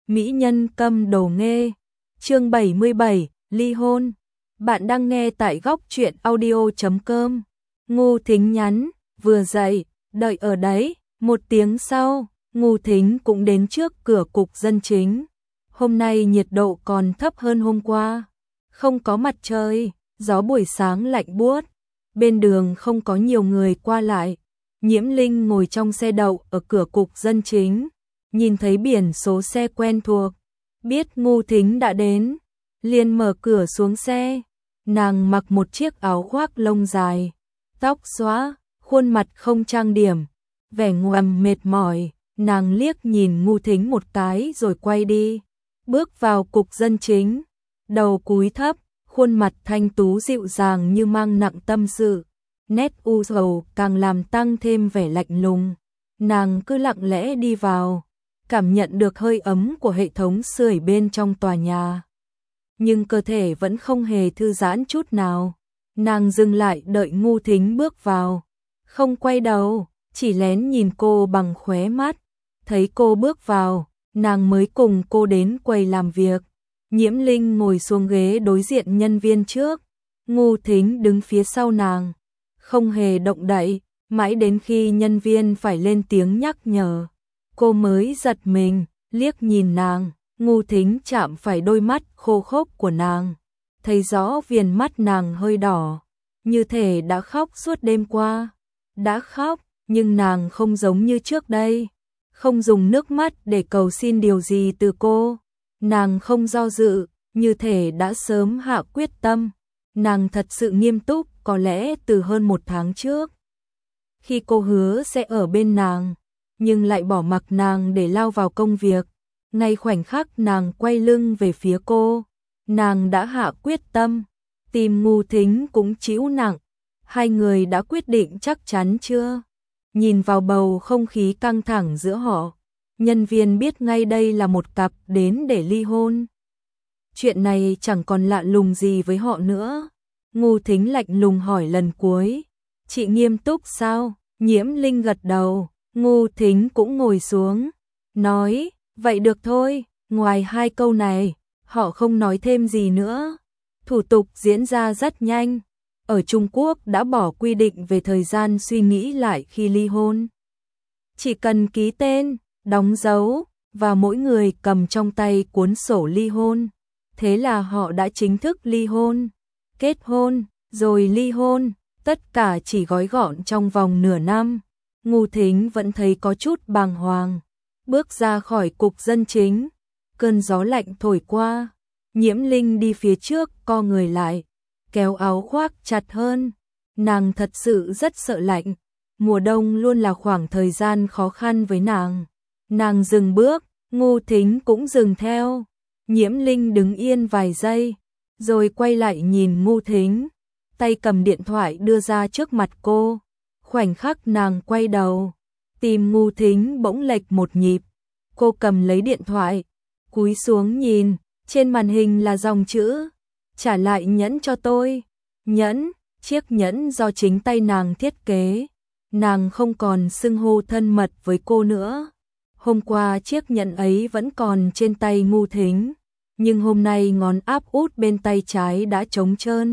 mỹ nhân câm đồ nghê. Chương 77, ly hôn. Bạn đang nghe tại góc truyện audio.com. Ngô Thính nhắn, vừa dậy, đợi ở đấy. Một tiếng sau, Ngô Thính cũng đến trước cửa cục dân chính. Hôm nay nhiệt độ còn thấp hơn hôm qua. Không có mặt trời, gió buổi sáng lạnh buốt. Bên đường không có nhiều người qua lại. Nhiễm Linh ngồi trong xe đậu ở cửa cục dân chính. Nhìn thấy biển số xe quen thuộc. Biết Ngô Thính đã đến. Liền mở cửa xuống xe. Nàng mặc một chiếc áo khoác lông dài. Tóc xõa, khuôn mặt không trang điểm. Vẻ ngầm mệt mỏi. Nàng liếc nhìn Ngô Thính một cái rồi quay đi. Bước vào cục dân chính. Đầu cúi thấp, khuôn mặt thanh tú dịu dàng như mang nặng tâm sự. Nét u sầu càng làm tăng thêm vẻ lạnh lùng. Nàng cứ lặng lẽ đi vào, cảm nhận được hơi ấm của hệ thống sưởi bên trong tòa nhà. Nhưng cơ thể vẫn không hề thư giãn chút nào. Nàng dừng lại đợi Ngô Thính bước vào. Không quay đầu, chỉ lén nhìn cô bằng khóe mắt. Thấy cô bước vào, nàng mới cùng cô đến quầy làm việc. Nhiễm Linh ngồi xuống ghế đối diện nhân viên trước. Ngô Thính đứng phía sau nàng. Không hề động đậy, mãi đến khi nhân viên phải lên tiếng nhắc nhở. Cô mới giật mình, liếc nhìn nàng. Ngô Thính chạm phải đôi mắt khô khốc của nàng. Thấy rõ viền mắt nàng hơi đỏ. Như thể đã khóc suốt đêm qua. Đã khóc, nhưng nàng không giống như trước đây. Không dùng nước mắt để cầu xin điều gì từ cô. Nàng không do dự, như thể đã sớm hạ quyết tâm. Nàng thật sự nghiêm túc, có lẽ từ hơn 1 tháng trước. Khi cô hứa sẽ ở bên nàng, nhưng lại bỏ mặc nàng để lao vào công việc. Ngay khoảnh khắc nàng quay lưng về phía cô, nàng đã hạ quyết tâm. Tim Ngô Thính cũng trĩu nặng. Hai người đã quyết định chắc chắn chưa? Nhìn vào bầu không khí căng thẳng giữa họ, nhân viên biết ngay đây là một cặp đến để ly hôn. Chuyện này chẳng còn lạ lùng gì với họ nữa. Ngô Thính lạnh lùng hỏi lần cuối. Chị nghiêm túc sao? Nhiễm Linh gật đầu. Ngô Thính cũng ngồi xuống. Nói, vậy được thôi. Ngoài 2 câu này, họ không nói thêm gì nữa. Thủ tục diễn ra rất nhanh. Ở Trung Quốc đã bỏ quy định về thời gian suy nghĩ lại khi ly hôn. Chỉ cần ký tên, đóng dấu, và mỗi người cầm trong tay cuốn sổ ly hôn. Thế là họ đã chính thức ly hôn. Kết hôn, rồi ly hôn, tất cả chỉ gói gọn trong vòng nửa năm. Ngô Thính vẫn thấy có chút bàng hoàng. Bước ra khỏi cục dân chính, cơn gió lạnh thổi qua. Nhiễm Linh đi phía trước co người lại, kéo áo khoác chặt hơn. Nàng thật sự rất sợ lạnh. Mùa đông luôn là khoảng thời gian khó khăn với nàng. Nàng dừng bước, Ngô Thính cũng dừng theo. Nhiễm Linh đứng yên vài giây, rồi quay lại nhìn Ngô Thính. Tay cầm điện thoại đưa ra trước mặt cô. Khoảnh khắc nàng quay đầu, tim Ngô Thính bỗng lệch một nhịp. Cô cầm lấy điện thoại, cúi xuống nhìn, trên màn hình là dòng chữ. Trả lại nhẫn cho tôi. Nhẫn, chiếc nhẫn do chính tay nàng thiết kế. Nàng không còn xưng hô thân mật với cô nữa. Hôm qua chiếc nhẫn ấy vẫn còn trên tay Ngô Thính, nhưng hôm nay ngón áp út bên tay trái đã trống trơn.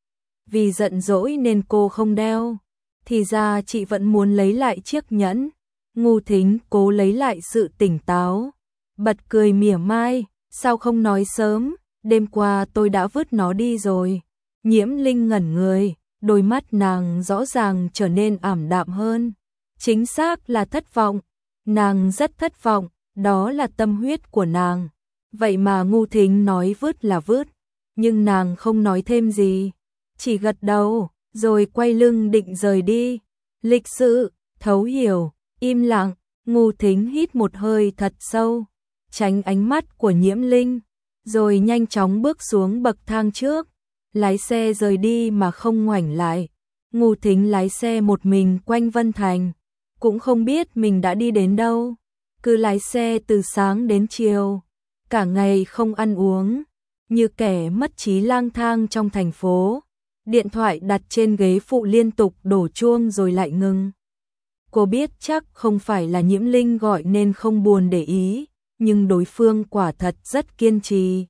Vì giận dỗi nên cô không đeo. Thì ra chị vẫn muốn lấy lại chiếc nhẫn. Ngô Thính cố lấy lại sự tỉnh táo, bật cười mỉa mai. Sao không nói sớm, đêm qua tôi đã vứt nó đi rồi. Nhiễm Linh ngẩn người, đôi mắt nàng rõ ràng trở nên ảm đạm hơn. Chính xác là thất vọng. Nàng rất thất vọng, đó là tâm huyết của nàng. Vậy mà Ngô Thính nói vứt là vứt, nhưng nàng không nói thêm gì, chỉ gật đầu, rồi quay lưng định rời đi. Lịch sự, thấu hiểu, im lặng. Ngô Thính hít một hơi thật sâu, tránh ánh mắt của Nhiễm Linh, rồi nhanh chóng bước xuống bậc thang trước, lái xe rời đi mà không ngoảnh lại. Ngô Thính lái xe một mình quanh Vân Thành, cũng không biết mình đã đi đến đâu. Cứ lái xe từ sáng đến chiều, cả ngày không ăn uống, như kẻ mất trí lang thang trong thành phố. Điện thoại đặt trên ghế phụ liên tục đổ chuông rồi lại ngừng. Cô biết chắc không phải là Nhiễm Linh gọi nên không buồn để ý, nhưng đối phương quả thật rất kiên trì.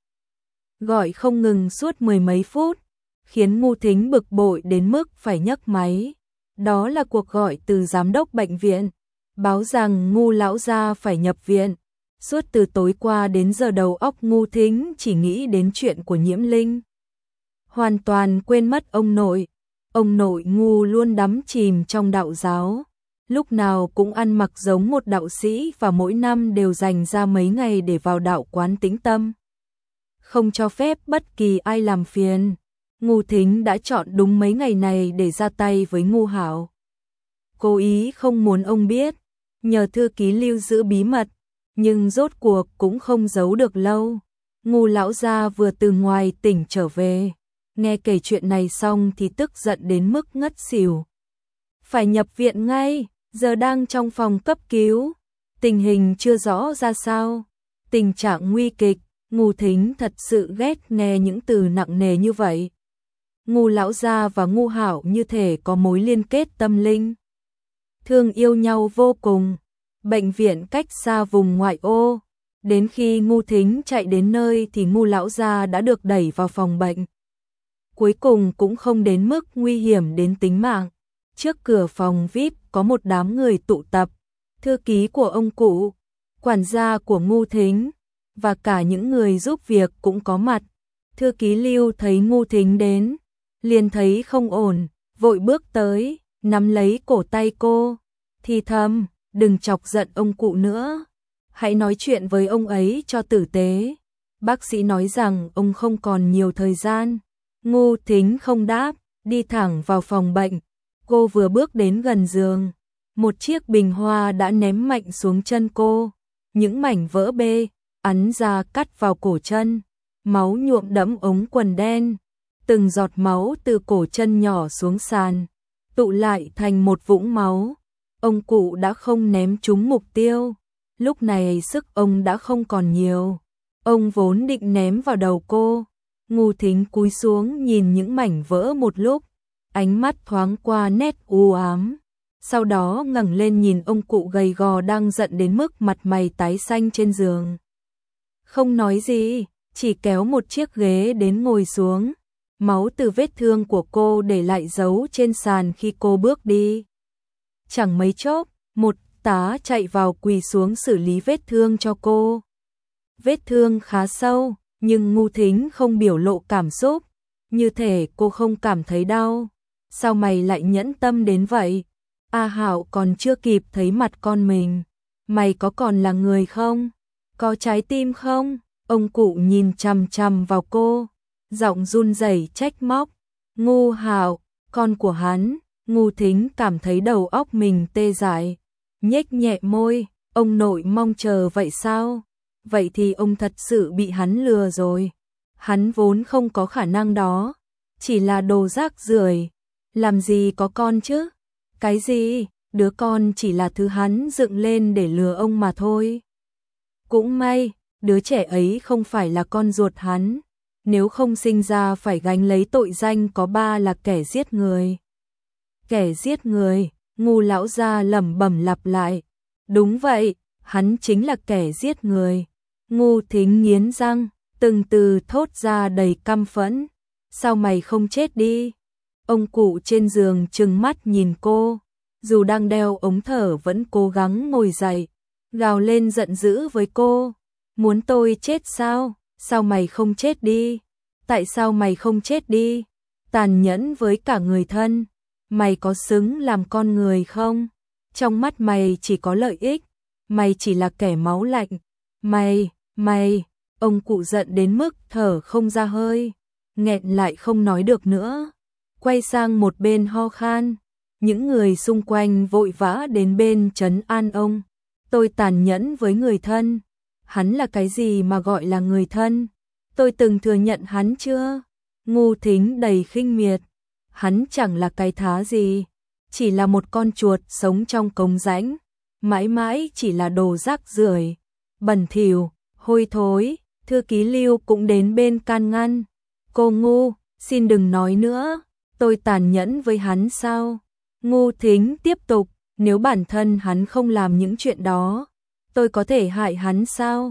Gọi không ngừng suốt mười mấy phút, khiến Ngu Thính bực bội đến mức phải nhấc máy. Đó là cuộc gọi từ giám đốc bệnh viện, báo rằng Ngu lão gia phải nhập viện. Suốt từ tối qua đến giờ đầu óc Ngu Thính chỉ nghĩ đến chuyện của Nhiễm Linh. Hoàn toàn quên mất ông nội. Ông nội Ngu luôn đắm chìm trong đạo giáo, lúc nào cũng ăn mặc giống một đạo sĩ và mỗi năm đều dành ra mấy ngày để vào đạo quán tĩnh tâm. Không cho phép bất kỳ ai làm phiền. Ngu Thính đã chọn đúng mấy ngày này để ra tay với Ngu Hạo. Cố ý không muốn ông biết, nhờ thư ký lưu giữ bí mật, nhưng rốt cuộc cũng không giấu được lâu. Ngu lão gia vừa từ ngoài tỉnh trở về, nghe kể chuyện này xong thì tức giận đến mức ngất xỉu. Phải nhập viện ngay, giờ đang trong phòng cấp cứu, tình hình chưa rõ ra sao, tình trạng nguy kịch. Ngu Thính thật sự ghét nghe những từ nặng nề như vậy. Ngu lão gia và Ngu Hạo như thể có mối liên kết tâm linh, thương yêu nhau vô cùng. Bệnh viện cách xa vùng ngoại ô, đến khi Ngu Thính chạy đến nơi thì Ngu lão gia đã được đẩy vào phòng bệnh. Cuối cùng cũng không đến mức nguy hiểm đến tính mạng. Trước cửa phòng VIP có một đám người tụ tập, thư ký của ông cụ, quản gia của Ngu Thính và cả những người giúp việc cũng có mặt. Thư ký Lưu thấy Ngu Thính đến, liền thấy không ổn, vội bước tới, nắm lấy cổ tay cô, thì thầm, đừng chọc giận ông cụ nữa, hãy nói chuyện với ông ấy cho tử tế. Bác sĩ nói rằng ông không còn nhiều thời gian. Ngu Thính không đáp, đi thẳng vào phòng bệnh. Cô vừa bước đến gần giường, một chiếc bình hoa đã ném mạnh xuống chân cô, những mảnh vỡ bê ấn ra cắt vào cổ chân, máu nhuộm đẫm ống quần đen, từng giọt máu từ cổ chân nhỏ xuống sàn, tụ lại thành một vũng máu. Ông cụ đã không ném trúng mục tiêu, lúc này sức ông đã không còn nhiều. Ông vốn định ném vào đầu cô. Ngu Thính cúi xuống nhìn những mảnh vỡ một lúc, ánh mắt thoáng qua nét u ám, sau đó ngẩng lên nhìn ông cụ gầy gò đang giận đến mức mặt mày tái xanh trên giường. Không nói gì, chỉ kéo một chiếc ghế đến ngồi xuống. Máu từ vết thương của cô để lại dấu trên sàn khi cô bước đi. Chẳng mấy chốc, một tá chạy vào quỳ xuống xử lý vết thương cho cô. Vết thương khá sâu, nhưng Ngu Thính không biểu lộ cảm xúc, như thể cô không cảm thấy đau. Sao mày lại nhẫn tâm đến vậy? A Hạo còn chưa kịp thấy mặt con mình. Mày có còn là người không? Có trái tim không? Ông cụ nhìn chằm chằm vào cô, giọng run rẩy trách móc. Ngu Hạo, con của hắn. Ngu Thính cảm thấy đầu óc mình tê dại, nhếch nhẹ môi, ông nội mong chờ vậy sao? Vậy thì ông thật sự bị hắn lừa rồi. Hắn vốn không có khả năng đó, chỉ là đồ rác rưởi, làm gì có con chứ? Cái gì? Đứa con chỉ là thứ hắn dựng lên để lừa ông mà thôi. Cũng may, đứa trẻ ấy không phải là con ruột hắn, nếu không sinh ra phải gánh lấy tội danh có ba là kẻ giết người. Kẻ giết người, Ngu lão gia lẩm bẩm lặp lại. Đúng vậy, hắn chính là kẻ giết người. Ngu Thính nghiến răng, từng từ thốt ra đầy căm phẫn. Sao mày không chết đi? Ông cụ trên giường trừng mắt nhìn cô, dù đang đeo ống thở vẫn cố gắng ngồi dậy, gào lên giận dữ với cô. Muốn tôi chết sao? Sao mày không chết đi? Tại sao mày không chết đi? Tàn nhẫn với cả người thân. Mày có xứng làm con người không? Trong mắt mày chỉ có lợi ích. Mày chỉ là kẻ máu lạnh. Mày, ông cụ giận đến mức thở không ra hơi, nghẹn lại không nói được nữa. Quay sang một bên ho khan. Những người xung quanh vội vã đến bên trấn an ông. Tôi tàn nhẫn với người thân. Hắn là cái gì mà gọi là người thân? Tôi từng thừa nhận hắn chưa? Ngu Thính đầy khinh miệt. Hắn chẳng là cái thá gì, chỉ là một con chuột sống trong cống rãnh, mãi mãi chỉ là đồ rác rưởi, bẩn thỉu, hôi thối. Thư ký Lưu cũng đến bên can ngăn. Cô Ngu, xin đừng nói nữa, tôi tàn nhẫn với hắn sao? Ngu Thính tiếp tục, nếu bản thân hắn không làm những chuyện đó, tôi có thể hại hắn sao?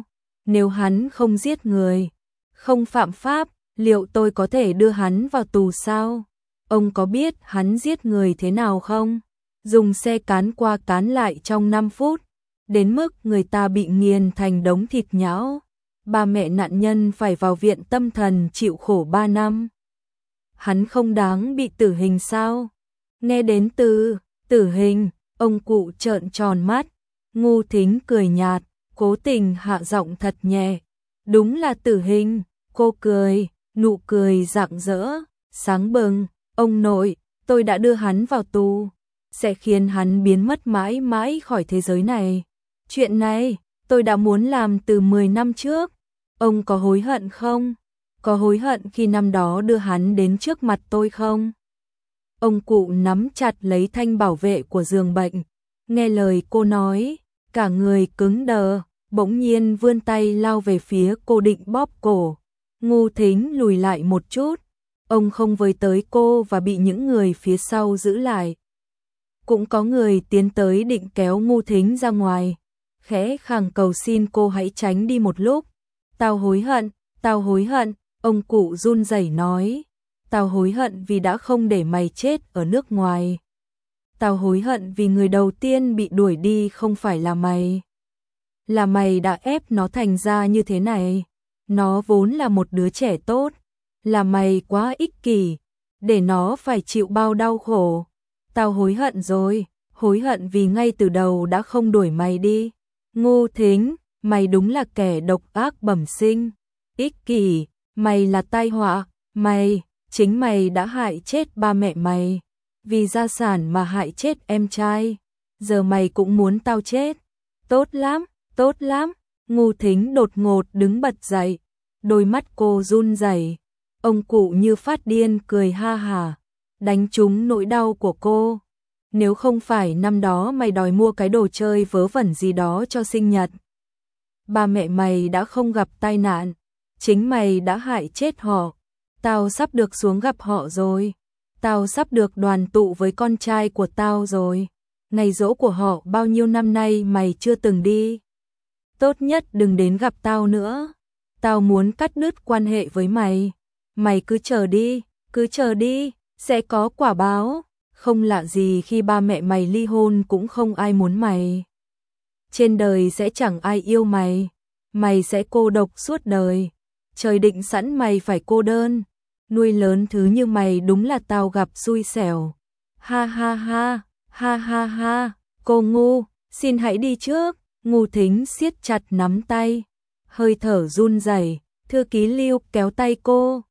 Nếu hắn không giết người, không phạm pháp, liệu tôi có thể đưa hắn vào tù sao? Ông có biết hắn giết người thế nào không? Dùng xe cán qua cán lại trong 5 phút, đến mức người ta bị nghiền thành đống thịt nhão. Ba mẹ nạn nhân phải vào viện tâm thần chịu khổ 3 năm. Hắn không đáng bị tử hình sao? Nghe đến từ tử hình, ông cụ trợn tròn mắt. Ngu Thính cười nhạt, cố tình hạ giọng thật nhẹ. Đúng là tử hình. Cô cười, nụ cười rạng rỡ, sáng bừng. Ông nội, tôi đã đưa hắn vào tù, sẽ khiến hắn biến mất mãi mãi khỏi thế giới này. Chuyện này, tôi đã muốn làm từ 10 năm trước. Ông có hối hận không? Có hối hận khi năm đó đưa hắn đến trước mặt tôi không? Ông cụ nắm chặt lấy thanh bảo vệ của giường bệnh. Nghe lời cô nói, cả người cứng đờ, bỗng nhiên vươn tay lao về phía cô định bóp cổ. Ngu Thính lùi lại một chút. Ông không với tới cô và bị những người phía sau giữ lại. Cũng có người tiến tới định kéo Ngu Thính ra ngoài. Khẽ khàng cầu xin cô hãy tránh đi một lúc. Tao hối hận, ông cụ run rẩy nói. Tao hối hận vì đã không để mày chết ở nước ngoài. Tao hối hận vì người đầu tiên bị đuổi đi không phải là mày. Là mày đã ép nó thành ra như thế này. Nó vốn là một đứa trẻ tốt. Là mày quá ích kỷ, để nó phải chịu bao đau khổ. Tao hối hận rồi, hối hận vì ngay từ đầu đã không đuổi mày đi. Ngu Thính, mày đúng là kẻ độc ác bẩm sinh. Ích kỷ, mày là tai họa, chính mày đã hại chết ba mẹ mày. Vì gia sản mà hại chết em trai. Giờ mày cũng muốn tao chết. Tốt lắm. Ngu Thính đột ngột đứng bật dậy. Đôi mắt cô run rẩy. Ông cụ như phát điên cười ha hả, đánh trúng nỗi đau của cô. Nếu không phải năm đó mày đòi mua cái đồ chơi vớ vẩn gì đó cho sinh nhật, ba mẹ mày đã không gặp tai nạn, chính mày đã hại chết họ. Tao sắp được xuống gặp họ rồi. Tao sắp được đoàn tụ với con trai của tao rồi. Ngày giỗ của họ bao nhiêu năm nay mày chưa từng đi. Tốt nhất đừng đến gặp tao nữa. Tao muốn cắt đứt quan hệ với mày. Mày cứ chờ đi, sẽ có quả báo. Không lạ gì khi ba mẹ mày ly hôn cũng không ai muốn mày. Trên đời sẽ chẳng ai yêu mày. Mày sẽ cô độc suốt đời. Trời định sẵn mày phải cô đơn. Nuôi lớn thứ như mày đúng là tao gặp xui xẻo. Ha ha ha, cô ngu, xin hãy đi trước. Ngu Thính siết chặt nắm tay, hơi thở run rẩy. Thư ký Lưu kéo tay cô.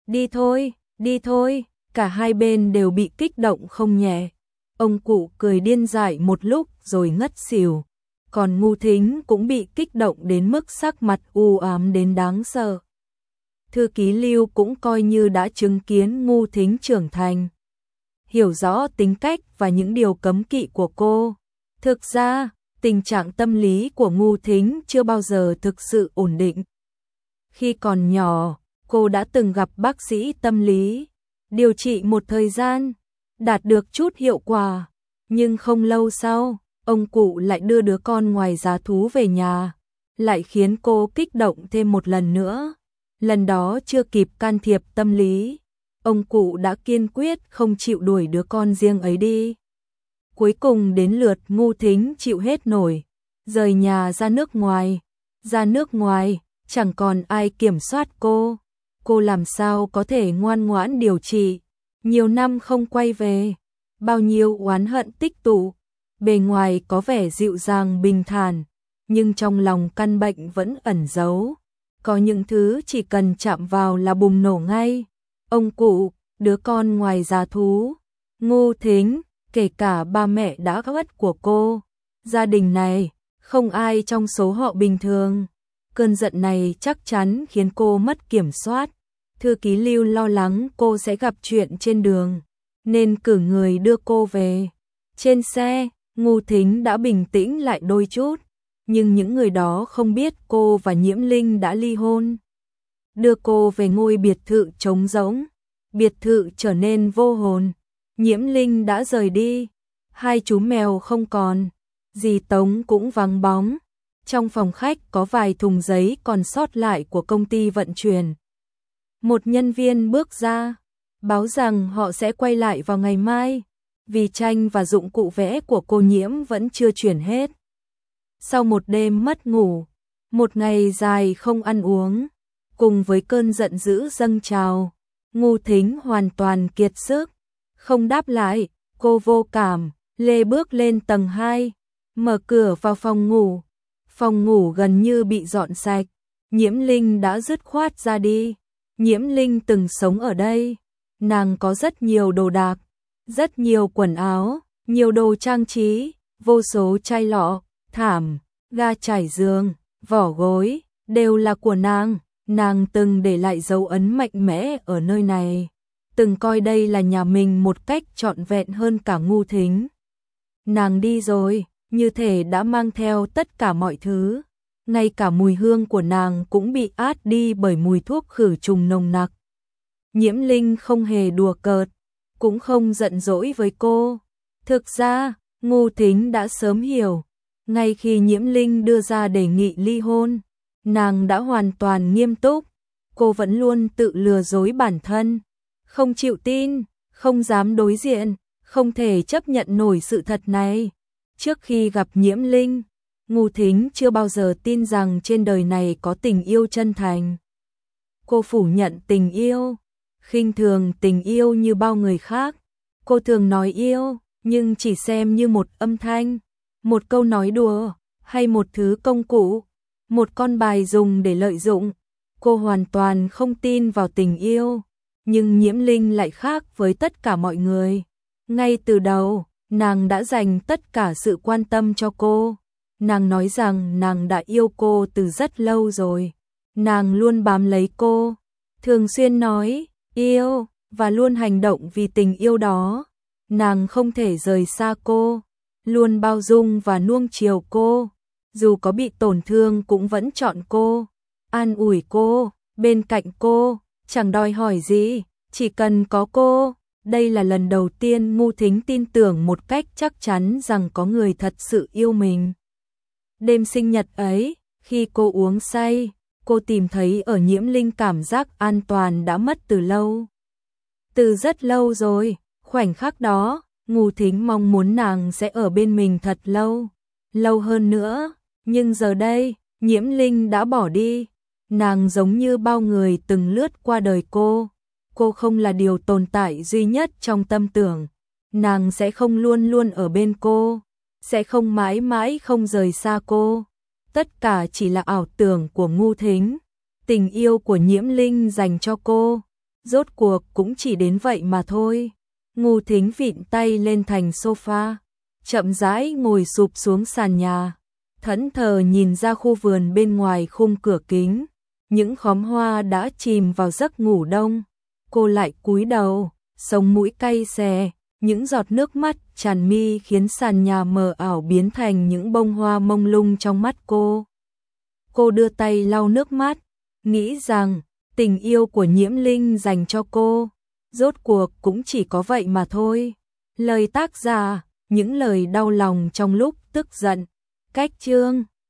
Đi thôi, cả hai bên đều bị kích động không nhẹ. Ông cụ cười điên dại một lúc rồi ngất xỉu. Còn Ngu Thính cũng bị kích động đến mức sắc mặt u ám đến đáng sợ. Thư ký Lưu cũng coi như đã chứng kiến Ngu Thính trưởng thành, hiểu rõ tính cách và những điều cấm kỵ của cô. Thực ra, tình trạng tâm lý của Ngu Thính chưa bao giờ thực sự ổn định. Khi còn nhỏ, cô đã từng gặp bác sĩ tâm lý, điều trị một thời gian, đạt được chút hiệu quả. Nhưng không lâu sau, ông cụ lại đưa đứa con ngoài giá thú về nhà, lại khiến cô kích động thêm một lần nữa. Lần đó chưa kịp can thiệp tâm lý, ông cụ đã kiên quyết không chịu đuổi đứa con riêng ấy đi. Cuối cùng đến lượt Ngu Thính chịu hết nổi, rời nhà ra nước ngoài, chẳng còn ai kiểm soát cô. Cô làm sao có thể ngoan ngoãn điều trị, nhiều năm không quay về, bao nhiêu oán hận tích tụ, bề ngoài có vẻ dịu dàng bình thản, nhưng trong lòng căn bệnh vẫn ẩn giấu. Có những thứ chỉ cần chạm vào là bùng nổ ngay. Ông cụ, đứa con ngoài giá thú, Ngu Thính, kể cả ba mẹ đã mất của cô. Gia đình này, không ai trong số họ bình thường. Cơn giận này chắc chắn khiến cô mất kiểm soát. Thư ký Lưu lo lắng cô sẽ gặp chuyện trên đường, nên cử người đưa cô về. Trên xe, Ngu Thính đã bình tĩnh lại đôi chút, nhưng những người đó không biết cô và Nhiễm Linh đã ly hôn. Đưa cô về ngôi biệt thự trống rỗng, biệt thự trở nên vô hồn. Nhiễm Linh đã rời đi, hai chú mèo không còn, dì Tống cũng vắng bóng. Trong phòng khách có vài thùng giấy còn sót lại của công ty vận chuyển. Một nhân viên bước ra, báo rằng họ sẽ quay lại vào ngày mai, vì tranh và dụng cụ vẽ của cô Nhiễm vẫn chưa chuyển hết. Sau một đêm mất ngủ, một ngày dài không ăn uống, cùng với cơn giận dữ dâng trào, Ngô Thính hoàn toàn kiệt sức, không đáp lại, cô vô cảm, lê bước lên tầng 2, mở cửa vào phòng ngủ. Phòng ngủ gần như bị dọn sạch, Nhiễm Linh đã dứt khoát ra đi. Nhiễm Linh từng sống ở đây, nàng có rất nhiều đồ đạc, rất nhiều quần áo, nhiều đồ trang trí, vô số chai lọ, thảm, ga trải giường, vỏ gối, đều là của nàng. Nàng từng để lại dấu ấn mạnh mẽ ở nơi này, từng coi đây là nhà mình một cách trọn vẹn hơn cả Ngô Thính. Nàng đi rồi, như thể đã mang theo tất cả mọi thứ, ngay cả mùi hương của nàng cũng bị át đi bởi mùi thuốc khử trùng nồng nặc. Nhiễm Linh không hề đùa cợt, cũng không giận dỗi với cô. Thực ra, Ngô Thính đã sớm hiểu, ngay khi Nhiễm Linh đưa ra đề nghị ly hôn, nàng đã hoàn toàn nghiêm túc, cô vẫn luôn tự lừa dối bản thân, không chịu tin, không dám đối diện, không thể chấp nhận nổi sự thật này. Trước khi gặp Nhiễm Linh, Ngô Thính chưa bao giờ tin rằng trên đời này có tình yêu chân thành. Cô phủ nhận tình yêu, khinh thường tình yêu như bao người khác. Cô thường nói yêu, nhưng chỉ xem như một âm thanh, một câu nói đùa, hay một thứ công cụ, một con bài dùng để lợi dụng. Cô hoàn toàn không tin vào tình yêu, nhưng Nhiễm Linh lại khác với tất cả mọi người. Ngay từ đầu, nàng đã dành tất cả sự quan tâm cho cô. Nàng nói rằng nàng đã yêu cô từ rất lâu rồi. Nàng luôn bám lấy cô, thường xuyên nói yêu và luôn hành động vì tình yêu đó. Nàng không thể rời xa cô, luôn bao dung và nuông chiều cô, dù có bị tổn thương cũng vẫn chọn cô, an ủi cô, bên cạnh cô, chẳng đòi hỏi gì, chỉ cần có cô. Đây là lần đầu tiên Ngô Thính tin tưởng một cách chắc chắn rằng có người thật sự yêu mình. Đêm sinh nhật ấy, khi cô uống say, cô tìm thấy ở Nhiễm Linh cảm giác an toàn đã mất từ lâu. Từ rất lâu rồi, khoảnh khắc đó, Ngô Thính mong muốn nàng sẽ ở bên mình thật lâu, lâu hơn nữa. Nhưng giờ đây, Nhiễm Linh đã bỏ đi, nàng giống như bao người từng lướt qua đời cô. Cô không là điều tồn tại duy nhất trong tâm tưởng, nàng sẽ không luôn luôn ở bên cô, sẽ không mãi mãi không rời xa cô. Tất cả chỉ là ảo tưởng của Ngô Thính, tình yêu của Nhiễm Linh dành cho cô, rốt cuộc cũng chỉ đến vậy mà thôi. Ngô Thính vịn tay lên thành sofa, chậm rãi ngồi sụp xuống sàn nhà, thẫn thờ nhìn ra khu vườn bên ngoài khung cửa kính, những khóm hoa đã chìm vào giấc ngủ đông. Cô lại cúi đầu, sống mũi cay xè, những giọt nước mắt tràn mi khiến sàn nhà mờ ảo biến thành những bông hoa mông lung trong mắt cô. Cô đưa tay lau nước mắt, nghĩ rằng tình yêu của Nhiễm Linh dành cho cô, rốt cuộc cũng chỉ có vậy mà thôi. Lời tác giả, những lời đau lòng trong lúc tức giận. Cách chương